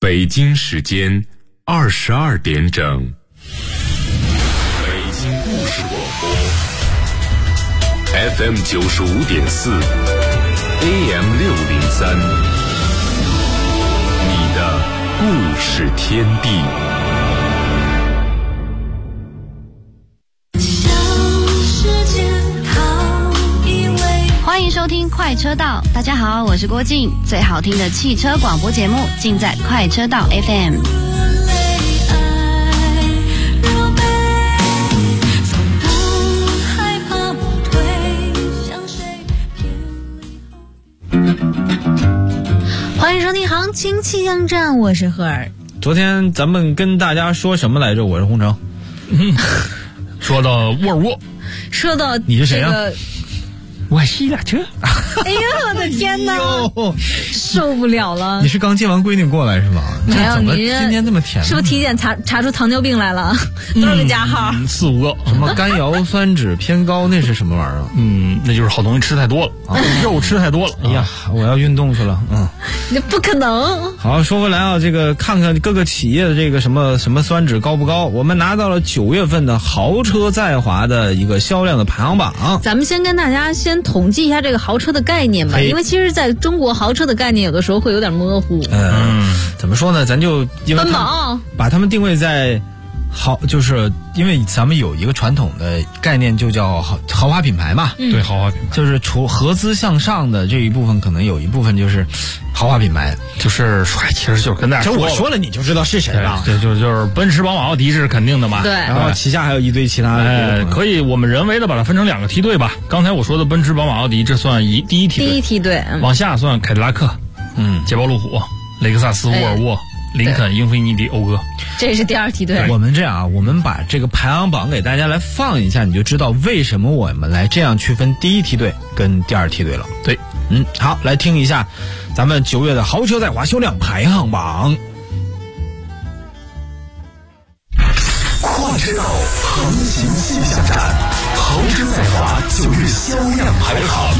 北京时间22点整，北京故事广播 FM 95.4 AM 603，你的故事天地。 欢迎收听快车道，大家好，我是郭靖。最好听的汽车广播节目尽在快车道 FM。欢迎收听行情气象站，我是赫尔。 昨天咱们跟大家说什么来着？我是洪城。 说到沃尔沃， 说到你是谁啊？ 我是一辆车。 哎呀，我的天哪，受不了了！ 你是刚接完闺女过来是吗？ 没有， 怎么今天这么甜？ 是不是体检查出糖尿病来了？多少个加号 ？4、5个。 什么甘油酸酯偏高？那是什么玩意儿？ 那就是好东西吃太多了，肉吃太多了。 哎呀，我要运动去了。 那不可能。 好，说回来啊，这个看看各个企业的这个什么酸酯高不高？我们拿到了9月份的豪车在华的一个销量的排行榜。 咱们先跟大家先统计一下这个豪车的概念吧，因为其实在中国豪车的概念有的时候会有点模糊。 怎么说呢？咱就因为奔宝把他们定位在豪，就是因为咱们有一个传统的概念，就叫豪华品牌嘛。 对，豪华品牌就是除合资向上的这一部分，可能有一部分就是豪华品牌， 就是其实就是跟大家说， 我说了你就知道是谁了。 对，就是奔驰、宝马、奥迪是肯定的嘛。 对， 然后旗下还有一堆其他的。 可以，我们人为的把它分成2个梯队吧。刚才我说的奔驰、宝马、奥迪，这算第一梯队。往下算凯迪拉克、捷豹路虎、雷克萨斯、沃尔沃、林肯、英菲尼迪、讴歌， 这是第2梯队。 我们这样啊，我们把这个排行榜给大家来放一下，你就知道为什么我们来这样区分第1梯队跟第2梯队了。 对， 好，来听一下咱们9月的豪车在华销量排行榜。 快车道横行气象站，豪车在华9月销量排行。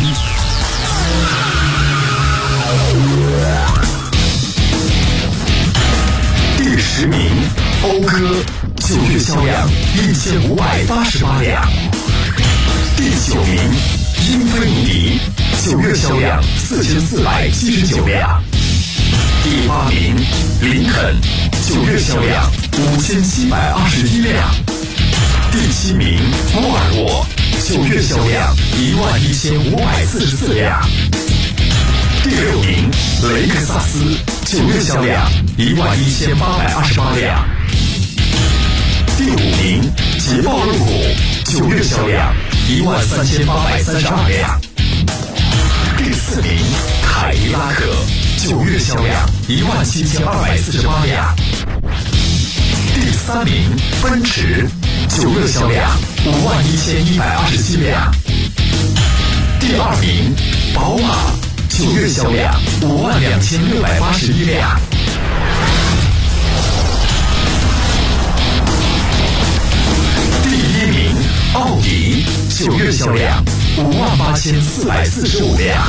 第10名，讴歌9月销量1588辆。第9名，英菲尼迪9月销量4479辆。第8名，林肯9月销量5721辆。第7名，沃尔沃9月销量11544辆。第6名，雷克萨斯9月销量11828辆。第5名，捷豹路虎9月销量13832辆。第4名，凯迪拉克9月销量17248辆。第3名，奔驰9月销量51127辆。第2名，宝马9月销量52681辆。第1名，奥迪9月销量58445辆。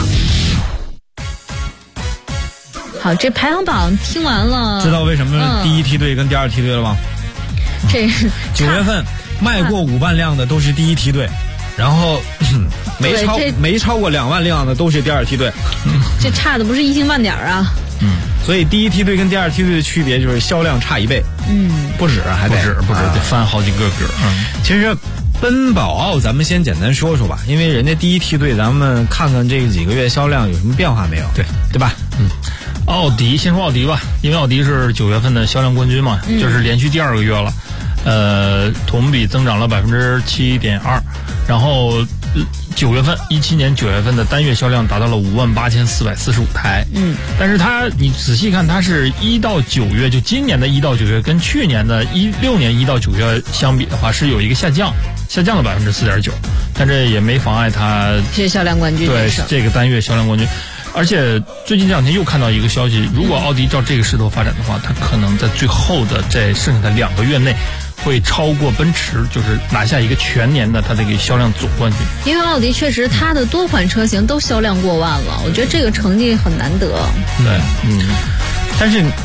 好，这排行榜听完了， 知道为什么第1梯队跟第2梯队了吗？ 这是 9月份卖过5万辆的都是第1梯队，然后没超过2万辆的都是第2梯队。 这差的不是一星半点啊。 所以第1梯队跟第2梯队的区别就是销量差1倍。不止，还得不止得翻好几个格。 其实奔宝奥咱们先简单说说吧，因为人家第1梯队咱们看看这几个月销量有什么变化没有，对吧？ 奥迪，先说奥迪吧，因为奥迪是9月份的销量冠军嘛，就是连续第2个月了，同比增长了7.2%，然后9月份17年9月份的单月销量达到了58445台。但是你仔细看，它是1到9月，就今年的1到9月跟去年的16年1到9月相比的话，是有一个下降了4.9%，但这也没妨碍它是销量冠军。 对，这个单月销量冠军。而且最近这2天又看到一个消息，如果奥迪照这个势头发展的话，它可能在最后的剩下的2个月内会超过奔驰，就是拿下一个全年的它的一个销量总冠军。 因为奥迪确实它的多款车型都销量过万了，我觉得这个成绩很难得。 对，但是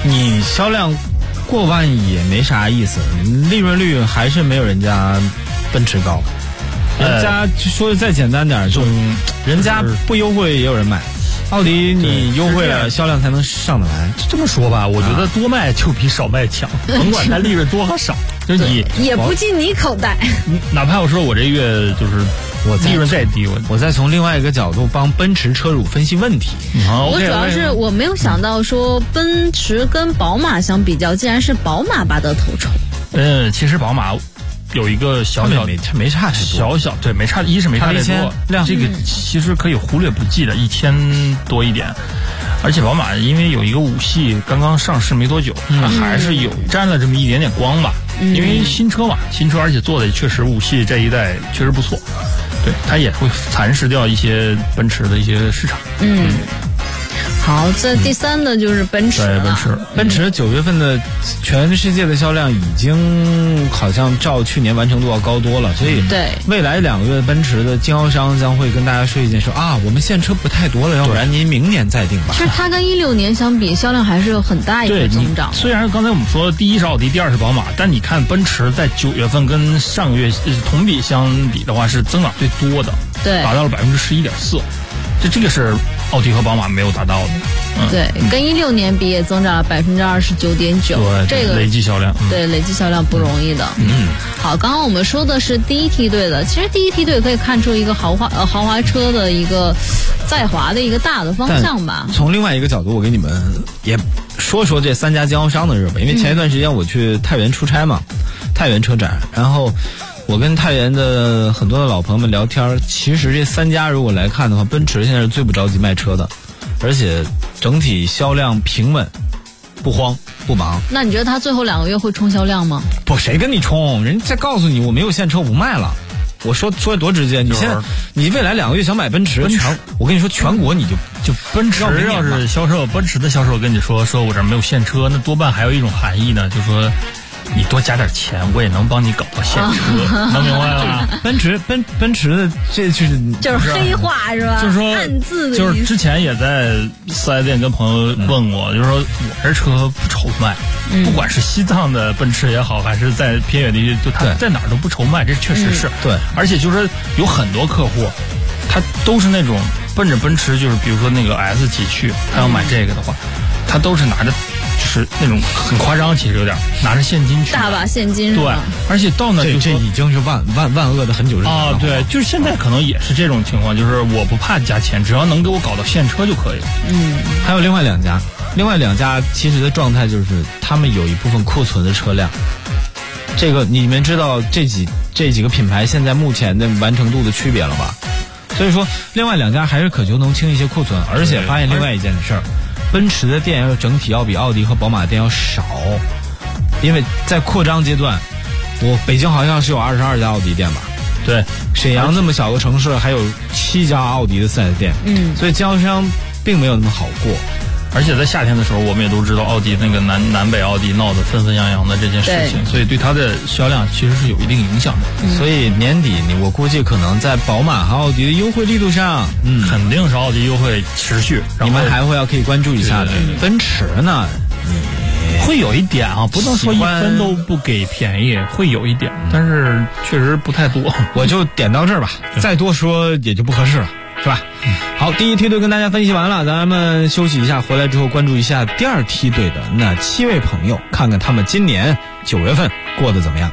你销量过万也没啥意思，利润率还是没有人家奔驰高。人家说的再简单点，就人家不优惠也有人买。奥迪你优惠了，销量才能上得来。 这么说吧，我觉得多卖就比少卖强，甭管它利润多和少，就是你也不进你口袋。 哪怕我说我这月就是我利润再低， 我再从另外一个角度帮奔驰车主分析问题。 我主要是我没有想到说奔驰跟宝马相比较，竟然是宝马拔得头筹。 其实宝马有一个小没差太多， 小对没差，一是没差太多，这个其实可以忽略不计的，1000多一点。而且宝马因为有一个5系刚刚上市没多久，它还是沾了这么一点点光吧。因为新车嘛，新车而且做的确实5系这一代确实不错，对，它也会蚕食掉一些奔驰的一些市场。 好，这第3的就是奔驰了。 奔驰9月份的全世界的销量已经好像照去年完成度要高多了，所以对未来2个月奔驰的经销商将会跟大家说一件事啊，我们现车不太多了，要不然您明年再定吧。 其实它跟16年相比，销量还是有很大一个增长。 虽然刚才我们说第一是奥迪，第2是宝马，但你看奔驰在9月份跟上个月同比相比的话，是增长最多的， 对， 达到了11.4%。这个是奥迪和宝马没有达到的。 对，跟16年比也增长了29.9%，这个累计销量， 对，累计销量不容易的。好，刚刚我们说的是第1梯队的，其实第1梯队可以看出一个豪华车的一个在华的一个大的方向吧。 从另外一个角度，我给你们也说说这3家经销商的事吧。因为前一段时间我去太原出差嘛，太原车展，然后我跟太原的很多的老朋友们聊天，其实这3家如果来看的话，奔驰现在是最不着急卖车的，而且整体销量平稳，不慌不忙。 那你觉得他最后2个月会冲销量吗？ 不，谁跟你冲？人家再告诉你我没有现车，我不卖了。我说的多直接，你现在你未来2个月想买奔驰，我跟你说全国你就奔驰要是销售奔驰的销售跟你说我这没有现车，那多半还有一种含义呢，就是说你多加点钱，我也能帮你搞到现车，能明白吗？ 奔驰的这就是黑话是吧？ 就是说汉字的意思。 就是之前也在4S店跟朋友问我，就是说我这车不愁卖，不管是西藏的奔驰也好，还是在偏远地区，就他在哪儿都不愁卖，这确实是对。 而且就是有很多客户，他都是那种奔着奔驰，就是比如说那个 S 级去，他要买这个的话，他都是拿着。就是那种很夸张，其实有点拿着现金去， 大把现金， 对，而且到那这已经是万恶的很久日子啊，对，就是现在可能也是这种情况，就是我不怕加钱，只要能给我搞到现车就可以了。 还有另外2家其实的状态就是他们有一部分库存的车辆，这个你们知道这几个品牌现在目前的完成度的区别了吧？所以说另外2家还是渴求能清一些库存，而且发现另外一件事儿。奔驰的店整体要比奥迪和宝马的店要少，因为在扩张阶段，北京好像是有22家奥迪店吧？ 对， 沈阳这么小个城市还有7家奥迪的4S店，所以经销商并没有那么好过。 而且在夏天的时候，我们也都知道奥迪那个南北奥迪闹得纷纷扬扬的这件事情，所以对它的销量其实是有一定影响的。 所以年底我估计可能在宝马和奥迪的优惠力度上， 肯定是奥迪优惠持续， 你们还会可以关注一下的。奔驰呢， 会有一点啊，不能说1分都不给便宜，会有一点，但是确实不太多。 我就点到这儿吧，再多说也就不合适了。是吧？好，第1梯队跟大家分析完了，咱们休息一下，回来之后关注一下第2梯队的那7位朋友，看看他们今年9月份过得怎么样。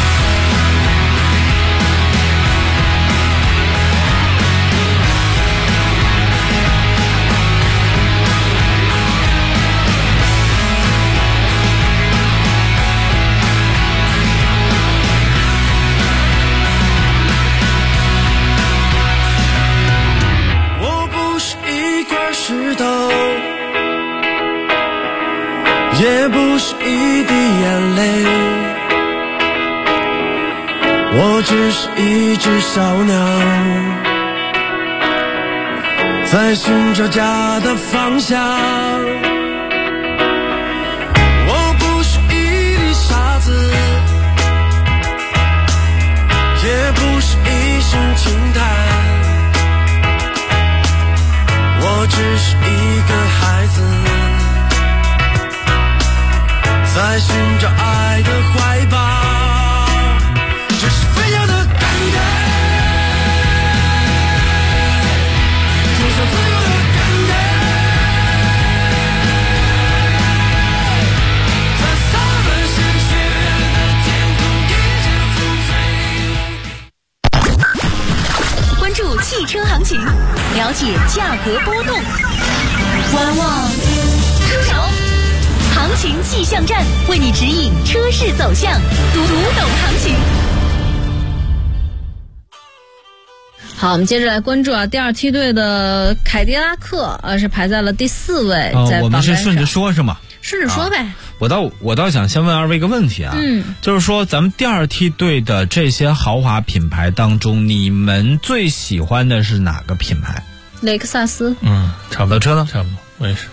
也不是一滴眼泪，我只是一只小鸟，在寻找家的方向。我不是一粒沙子，也不是一声轻叹，我只是一个孩子， 寻找爱的怀抱，这是飞翔的感觉，就像自由的感觉，在洒满鲜血的天空一直纷飞。 关注汽车行情，了解价格波动，观望车手行情气象站为你指引车市走向，读懂行情。 好，我们接着来关注啊，第二梯队的凯迪拉克是排在了第4位，在我们是顺着说是吗？ 顺着说呗。 我倒想先问二位一个问题啊，就是说咱们第二梯队的这些豪华品牌当中，你们最喜欢的是哪个品牌？ 雷克萨斯。 差不多车呢？ 差不多，我也是。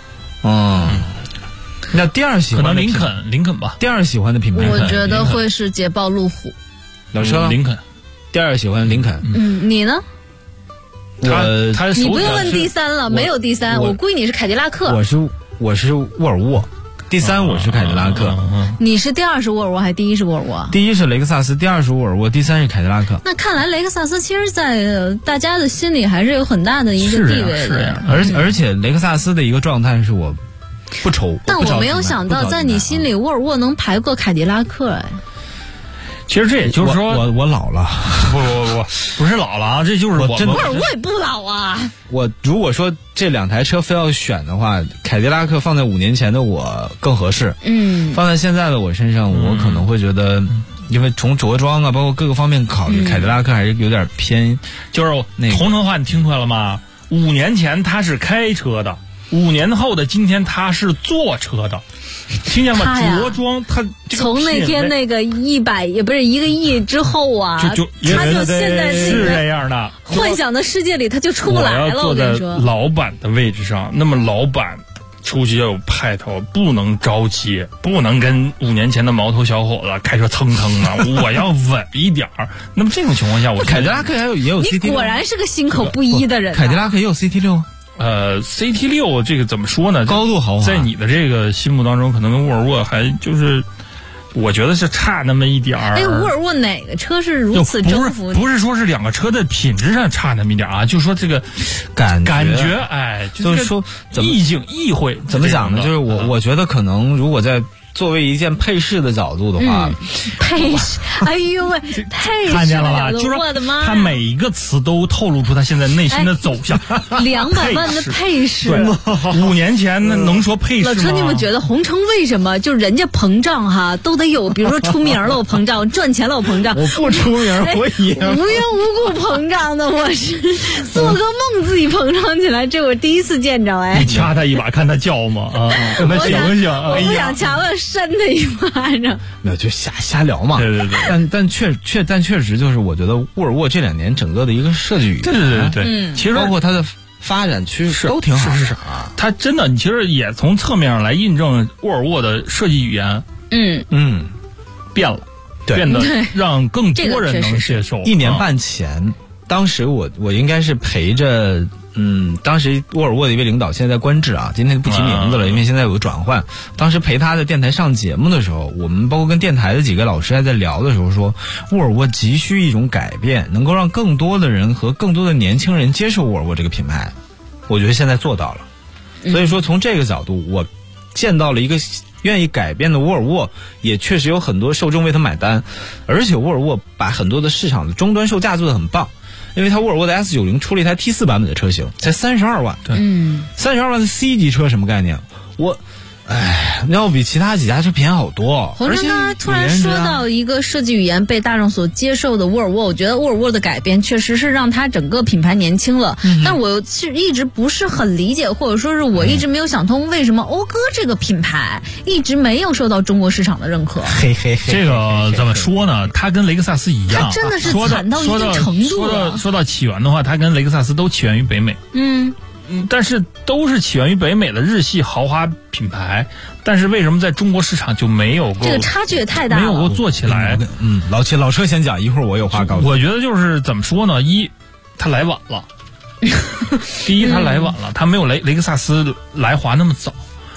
那第二喜欢的可能林肯吧。 第二喜欢的品牌， 我觉得会是捷豹路虎。 老车呢？ 林肯。 第二喜欢的林肯。 你呢？ 他你不用问第3了，没有第3，我估计你是凯迪拉克。 我是沃尔沃，第3我是凯迪拉克。 你是第2是沃尔沃还是第1是沃尔沃？ 第1是雷克萨斯，第2是沃尔沃，第3是凯迪拉克。 那看来雷克萨斯其实在大家的心里还是有很大的一个地位的。 而且雷克萨斯的一个状态是我不愁， 但我没有想到在你心里沃尔沃能排过凯迪拉克哎。 其实这也就是说， 我老了， 不是老了啊，这就是沃尔沃也不老啊。 我如果说这2台车非要选的话，凯迪拉克放在5年前的我更合适。放在现在的我身上，我可能会觉得，因为从着装啊，包括各个方面考虑，凯迪拉克还是有点偏。 就是同城话，你听出来了吗？5年前他是开车的，5年后的今天他是坐车的。听见吗？着装他从那天那个100也不是1个亿之后啊，他就现在是这样的幻想的世界里他就出不来了。我跟你说， 老板的位置上，那么老板出去要有派头，不能着急，不能跟5年前的毛头小伙子开车蹭蹭啊，我要稳一点儿。那么这种情况下， 凯迪拉克也有 CT6， 你果然是个心口不一的人。 凯迪拉克也有 CT6。 CT6 这个怎么说呢？ 高度豪华， 在你的这个心目当中，可能跟沃尔沃还就是，我觉得是差那么一点儿。 哎，沃尔沃哪个车是如此征服你？ 不是说是2个车的品质上差那么一点啊，就说这个感觉，哎， 就是说意会怎么讲呢？就是我觉得可能如果在作为一件配饰的角度的话， 配饰，哎呦喂，配饰看见了吧？ 就是我的妈，他每一个词都透露出他现在内心的走向。 200万的配饰 ，5年前那能说配饰吗？ 老车，你们觉得红城为什么就人家膨胀哈都得有？比如说出名了我膨胀，赚钱了我膨胀， 我不出名我也无缘无故膨胀的，我是做个梦自己膨胀起来，这我第一次见着哎。 你掐他一把，看他叫吗？啊，让他醒醒。 我不想掐，我想扇他一巴掌。 没有，就瞎聊嘛。 对。 但确实就是，我觉得沃尔沃这2年整个的一个设计语言， 对，其实包括它的发展趋势都挺好。 是它真的，你其实也从侧面上来印证沃尔沃的设计语言，变了，变得让更多人能接受。 1年半前，当时我应该是陪着。当时沃尔沃的一位领导现在在官至啊，今天不提名字了，因为现在有个转换。当时陪他在电台上节目的时候，我们包括跟电台的几个老师还在聊的时候说，沃尔沃急需一种改变，能够让更多的人和更多的年轻人接受沃尔沃这个品牌。我觉得现在做到了。所以说从这个角度，我见到了一个愿意改变的沃尔沃，也确实有很多受众为他买单，而且沃尔沃把很多的市场的终端售价做得很棒。因为它沃尔沃的 S90 出了一台 T4 版本的车型，才32万。 对 ，32万的 C 级车什么概念？要比其他几家车便宜好多。 红尘刚才突然说到一个设计语言被大众所接受的沃尔沃，我觉得沃尔沃的改变确实是让它整个品牌年轻了。但我其实一直不是很理解，或者说是我一直没有想通，为什么讴歌这个品牌一直没有受到中国市场的认可。 这个怎么说呢？它跟雷克萨斯一样， 它真的是惨到一定程度了。 说到起源的话，它跟雷克萨斯都起源于北美。但是都是起源于北美的日系豪华品牌，但是为什么在中国市场就没有过？ 这个差距也太大了， 没有过做起来。 老车先讲，一会儿我有话告诉你。 我觉得就是怎么说呢？他来晚了。第一，他来晚了，他没有雷克萨斯来华那么早。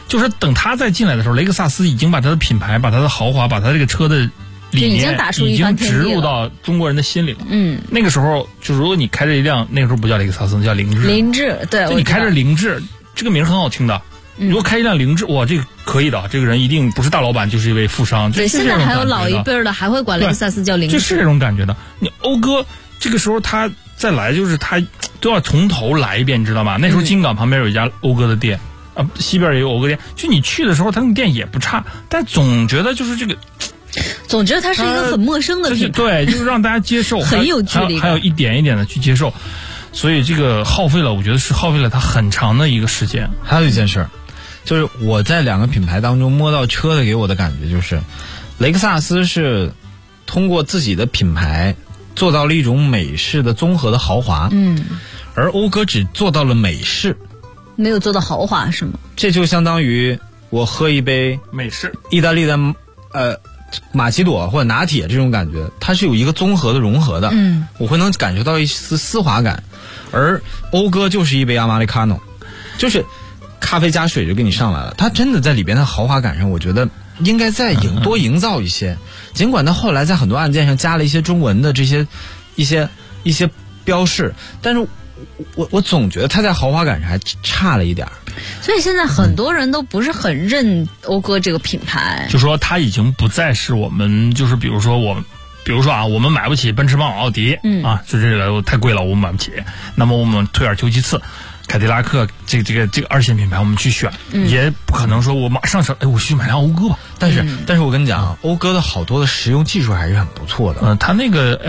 就是等他再进来的时候，雷克萨斯已经把他的品牌、把他的豪华、把他这个车的理念已经打出一番天地了， 已经植入到中国人的心里了。 那个时候就如果你开着一辆，那个时候不叫雷克萨斯，叫凌志。 凌志，对， 就你开着凌志，这个名很好听的。如果开一辆凌志，哇，这个可以的，这个人一定不是大老板，就是一位富商。 对，现在还有老一辈的还会管雷克萨斯叫凌志， 就是这种感觉的。你讴歌这个时候他再来，就是他都要从头来一遍，你知道吗？那时候金港旁边有一家讴歌的店，西边也有讴歌店。就你去的时候，他那个店也不差，但总觉得就是这个。 总觉得它是一个很陌生的品牌， 对，就是让大家接受， 很有距离感， 还有一点一点的去接受，所以这个耗费了，我觉得是耗费了它很长的一个时间。 还有一件事，就是我在两个品牌当中摸到车的给我的感觉就是，雷克萨斯是通过自己的品牌做到了一种美式的综合的豪华，而讴歌只做到了美式， 没有做到豪华，是吗？ 这就相当于我喝一杯美式意大利的玛奇朵或者拿铁这种感觉，它是有一个综合的融合的，我会能感觉到一丝丝滑感，而讴歌就是一杯阿玛利卡诺，就是咖啡加水就给你上来了，它真的在里边的豪华感上，我觉得应该再多营造一些，尽管它后来在很多按键上加了一些中文的这些一些标示，但是我总觉得它在豪华感上还差了一点。 所以现在很多人都不是很认讴歌这个品牌， 就说它已经不再是我们，就是比如说我们买不起奔驰、宝马、奥迪，就这个太贵了，我们买不起。那么我们退而求其次，凯迪拉克这个二线品牌我们去选，也不可能说我马上我去买辆讴歌吧。但是我跟你讲，讴歌的好多的实用技术还是很不错的。 它那个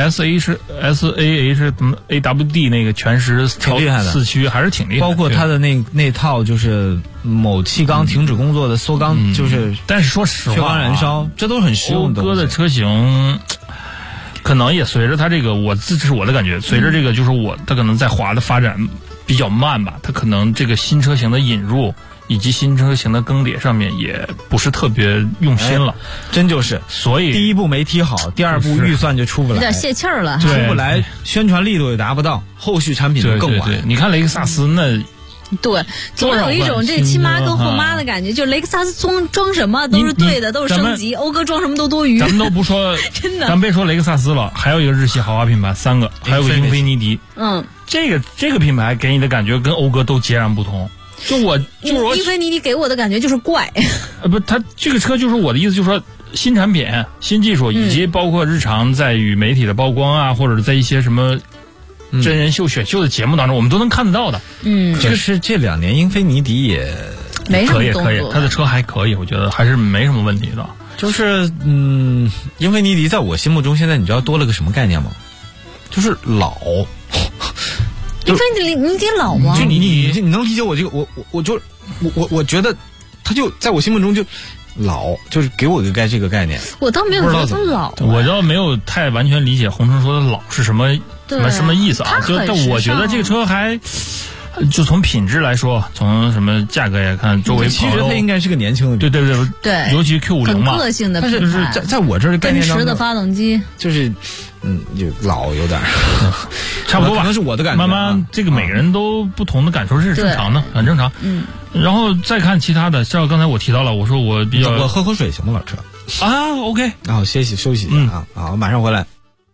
SAH 什么 AWD 那个全时挺厉害的四驱还是挺厉害的， 包括它的那套就是某气缸停止工作的缩缸，就是但是说实话， 血缸燃烧，这都是很实用的。 讴歌的车型可能也随着它这个，这是我的感觉，随着这个就是它可能在华的发展比较慢吧，它可能这个新车型的引入以及新车型的更迭上面也不是特别用心了， 真就是，所以第一步没踢好，第二步预算就出不来， 有点泄气儿了， 出不来，宣传力度也达不到，后续产品就更晚。 对，你看雷克萨斯那。 对，总有一种这亲妈跟后妈的感觉，就雷克萨斯装什么都是对的，都是升级，讴歌装什么都多余。 咱们都不说，真的，咱别说雷克萨斯了，还有一个日系豪华品牌3个，还有个英菲尼迪。这个品牌给你的感觉跟讴歌都截然不同。 英菲尼迪给我的感觉就是怪。 它这个车就是我的意思，就是说新产品、新技术，以及包括日常在与媒体的曝光啊，或者在一些什么。真人秀、选秀的节目当中，我们都能看得到的。 这个是这2年英菲尼迪也没什么动作， 可以，他的车还可以，我觉得还是没什么问题的。 就是英菲尼迪在我心目中现在你知道多了个什么概念吗？就是老。 英菲尼迪老吗？ 就你能理解我这个？我觉得他就在我心目中就。老就是给我这个概念， 我倒没有觉得他老， 我倒没有太完全理解洪生说的老是什么意思啊？但我觉得这个车还就从品质来说，从什么价格也看，周围其实它应该是个年轻的， 对， 尤其 Q50嘛， 很个性的品牌，但是在我这儿的概念当中， 奔驰的发动机就是就老有点差不多吧， 可能是我的感觉。 慢慢这个每个人都不同的感受是正常的，很正常。然后再看其他的，像刚才我提到了，我说我比较， 我喝口水行吗，老车？ 啊 ，OK， 然后休息一下啊，好，马上回来。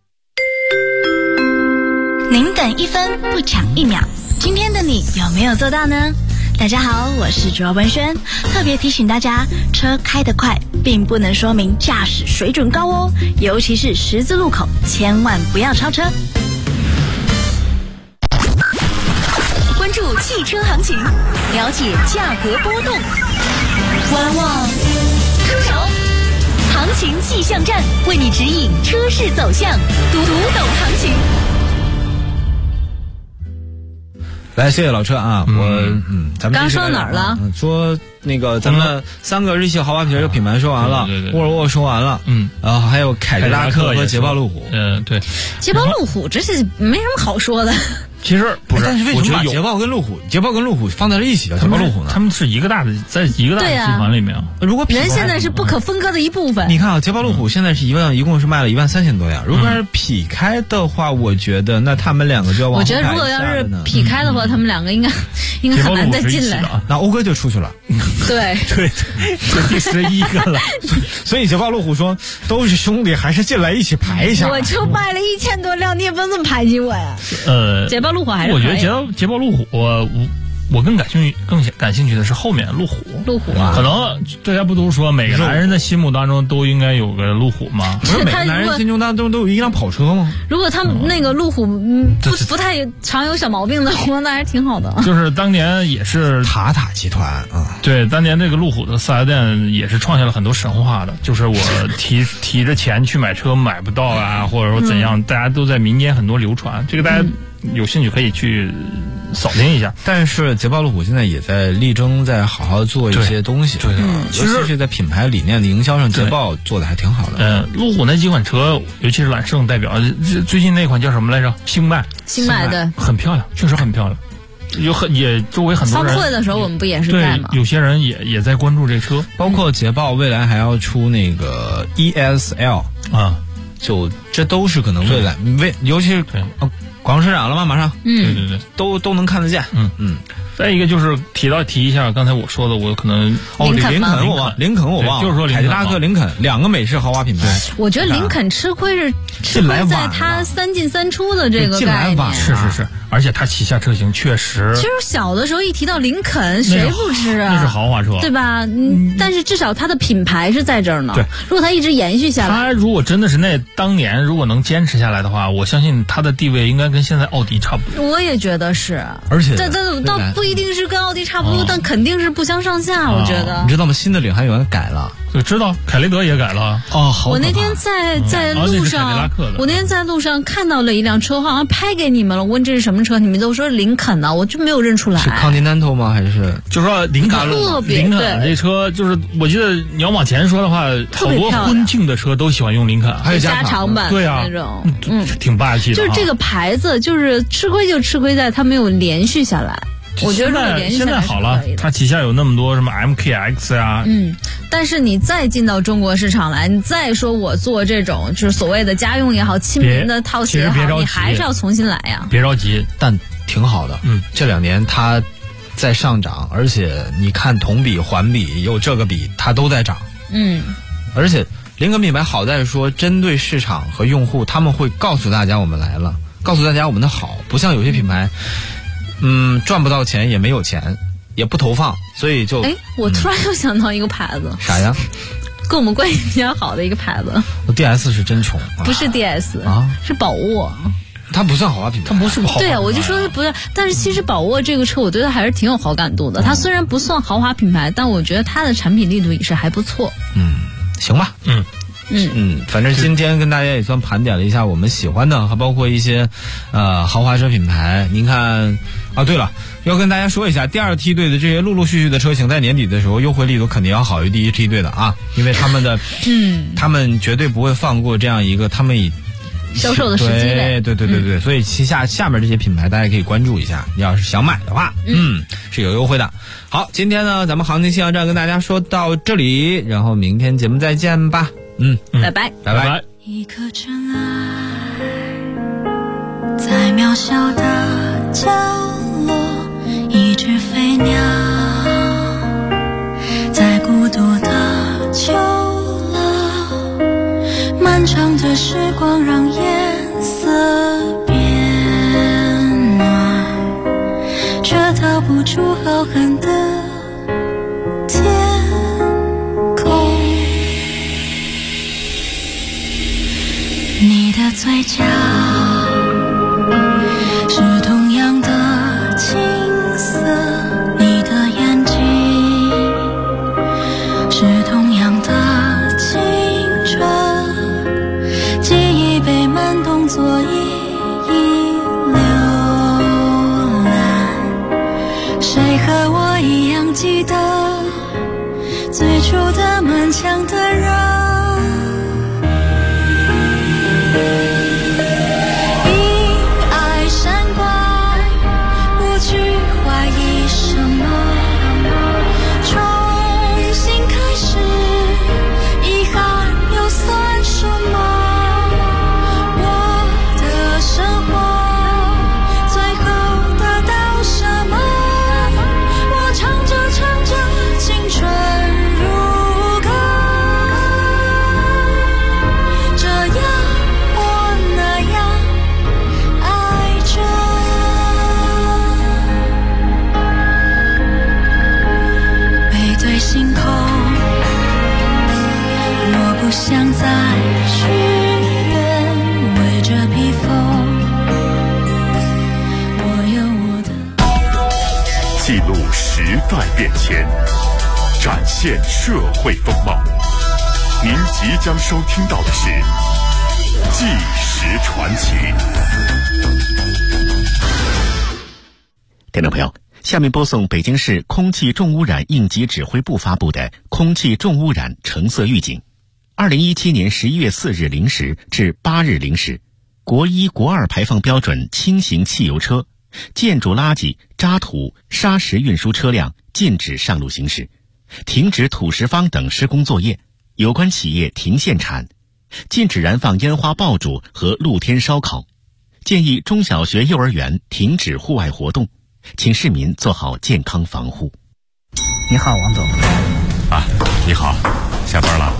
您等1分不抢1秒，今天的你有没有做到呢？大家好，我是卓文萱，特别提醒大家，车开得快并不能说明驾驶水准高哦，尤其是十字路口，千万不要超车。关注汽车行情，了解价格波动，观望出手，行情气象站为你指引车市走向，读懂行情。 来，谢谢老车啊！咱们刚说到哪儿了？ 说那个咱们3个日系豪华品牌说完了，沃尔沃说完了，然后还有凯迪拉克和捷豹路虎。 对， 捷豹路虎这是没什么好说的。 其实不是， 但是为什么把捷我觉得豹跟路虎放在了一起叫捷豹路虎呢？ 他们是一个大的，在一个大的集团里面。 如果人现在是不可分割的一部分。 你看啊，捷豹路虎现在是一共是卖了13000多辆。如果是劈开的话，我觉得那他们两个就要往后排一下了呢。 我觉得如果要是劈开的话，他们两个应该很难再进来。 那讴歌就出去了。 对， 这第11个了。 所以捷豹路虎说都是兄弟，还是进来一起排一下。 我就卖了1000多辆，你也不能这么排挤我呀。捷豹路虎还是我觉得捷豹路虎，我更感兴趣的是后面路虎啊， 可能大家不都说每个男人的心目当中都应该有个路虎吗？ 不是每个男人心中当中都有一辆跑车吗？ 如果他们那个路虎不太常有小毛病的话，那还挺好的。 就是当年也是塔塔集团啊， 对，当年这个路虎的4S店也是创下了很多神话的，就是我提着钱去买车买不到啊，或者说怎样，大家都在民间很多流传，这个大家有兴趣可以去扫听一下。 但是捷豹路虎现在也在力争在好好做一些东西， 其实尤其是在品牌理念的营销上，捷豹做的还挺好的。 路虎那几款车，尤其是揽胜代表，最近那款叫什么来着？星脉的很漂亮，确实很漂亮。也周围很多人发布会的时候我们不也是在吗？ 对，有些人也在关注这车， 包括捷豹未来还要出那个 ESL 啊， 就这都是可能未来尤其是广州车展了吗？马上， 对， 都能看得见。 再一个就是提一下刚才我说的，我可能林肯我忘了，就是说凯迪拉克林肯2个美式豪华品牌。 我觉得林肯吃亏在它3进3出的这个概念。 是，而且它旗下车型确实。 其实小的时候一提到林肯，谁不吃啊？ 那是豪华车， 对吧？但是至少它的品牌是在这儿呢。 对， 如果它一直延续下来， 它如果真的是当年如果能坚持下来的话，我相信它的地位应该跟现在奥迪差不多。 我也觉得是， 而且倒不一定是跟奥迪差不多，但肯定是不相上下。我觉得， 你知道吗？新的领航员改了。 我知道，凯雷德也改了。 好。 我那天在路上，我那天在路上看到了一辆车，好像拍给你们了。我问这是什么车，你们都说林肯呢，我就没有认出来。 是 Continental 吗？还是就说林肯这车，就是我记得你要往前说的话，好多婚庆的车都喜欢用林肯， 还有加长版对啊那种， 挺霸气的。 就是这个牌子，就是吃亏就吃亏在它没有连续下来。我觉得现在好了，它旗下有那么多什么 MKX 啊， 但是你再进到中国市场来，你再说我做这种就是所谓的家用也好，亲民的套系也好，你还是要重新来呀。 别着急， 但挺好的。这2年它在上涨，而且你看同比环比有这个比，它都在涨。而且林肯品牌好在说，针对市场和用户，他们会告诉大家我们来了，告诉大家我们的好，不像有些品牌。赚不到钱也没有钱，也不投放，所以就我突然又想到一个牌子， 啥呀？ 跟我们关系比较好的一个牌子。 DS 是真穷， 不是 DS 是宝沃。 它不算豪华品牌， 它不是豪华。 对啊，我就说不是，但是其实宝沃这个车，我对它还是挺有好感度的。它虽然不算豪华品牌，但我觉得它的产品力度也是还不错。 行吧。反正今天跟大家也算盘点了一下我们喜欢的，还包括一些豪华车品牌。您看对了，要跟大家说一下，第2梯队的这些陆陆续续的车型，在年底的时候优惠力度肯定要好于第1梯队的啊，因为他们的他们绝对不会放过这样一个他们以销售的时机呗。 对，所以旗下面这些品牌大家可以关注一下，你要是想买的话，是有优惠的。好，今天呢咱们行情气象站跟大家说到这里，然后明天节目再见吧。 拜拜。 一颗尘埃在渺小的角落，一只飞鸟在孤独的秋了，漫长的时光让颜色变暖，却逃不出浩瀚的天空。你的嘴角是同样的青涩，你的眼睛是同样的清澈，记忆被慢动作一浏览，谁和我一样记得最初的满腔的热？因爱闪光记录时代变迁，展现社会风貌。您即将收听到的是《纪实传奇》。 听众朋友，下面播送北京市空气重污染应急指挥部发布的空气重污染橙色预警。2017年11月4日0时至8日0时，国1、国2排放标准轻型汽油车、建筑垃圾、渣土、砂石运输车辆禁止上路行驶，停止土石方等施工作业，有关企业停限产，禁止燃放烟花爆竹和露天烧烤，建议中小学、幼儿园停止户外活动，请市民做好健康防护。 你好，王总。 啊，你好，下班了。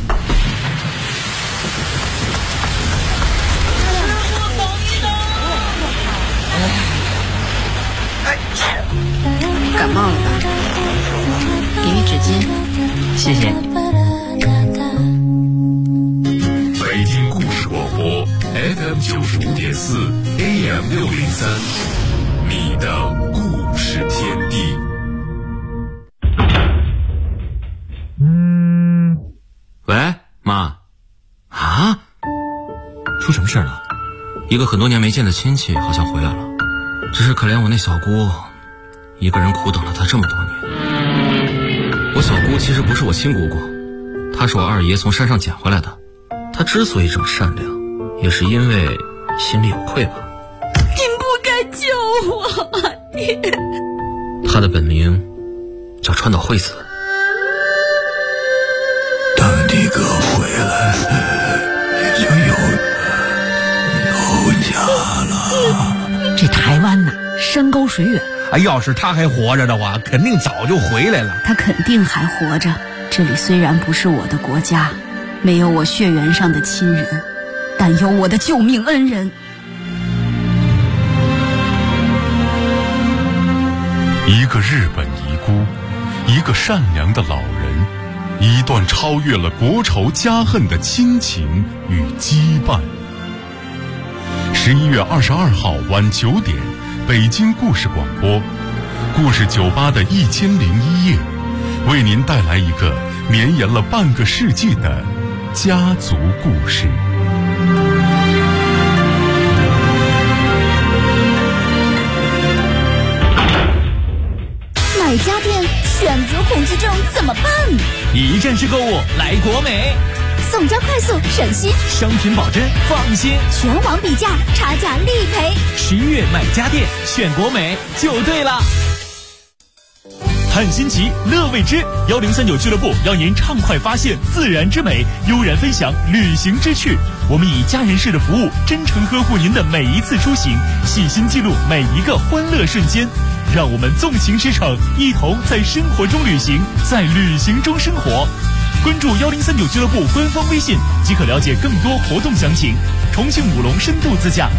感冒了吧？给你纸巾。 谢谢。 北京故事广播 FM 95.4 AM 603，你的故事天地。 喂，妈。啊？出什么事了？一个很多年没见的亲戚好像回来了，只是可怜我那小姑，一个人苦等了她这么多年。我小姑其实不是我亲姑姑，她是我二爷从山上捡回来的。她之所以这么善良，也是因为心里有愧吧。 您不该救我， 她的本名叫川岛惠子。 等你哥回来，你就有家了。 这台湾呐，山高水远。 要是他还活着的话，肯定早就回来了。 他肯定还活着。这里虽然不是我的国家，没有我血缘上的亲人，但有我的救命恩人。 一个日本遗孤，一个善良的老人，一段超越了国仇家恨的亲情与羁绊。11月22号晚9点，北京故事广播，故事酒吧的1001夜，为您带来一个绵延了半个世纪的家族故事。 买家电选择恐惧症怎么办？ 一站式购物来国美， 送交快速省心， 商品保真放心， 全网比价，差价立赔。 11月买家电选国美就对了。探新奇，乐未知，1039俱乐部邀您畅快发现自然之美，悠然分享旅行之趣。我们以家人式的服务，真诚呵护您的每一次出行，细心记录每一个欢乐瞬间。让我们纵情驰骋，一同在生活中旅行，在旅行中生活。关注1039俱乐部官方微信即可了解更多活动详情。重庆武隆深度自驾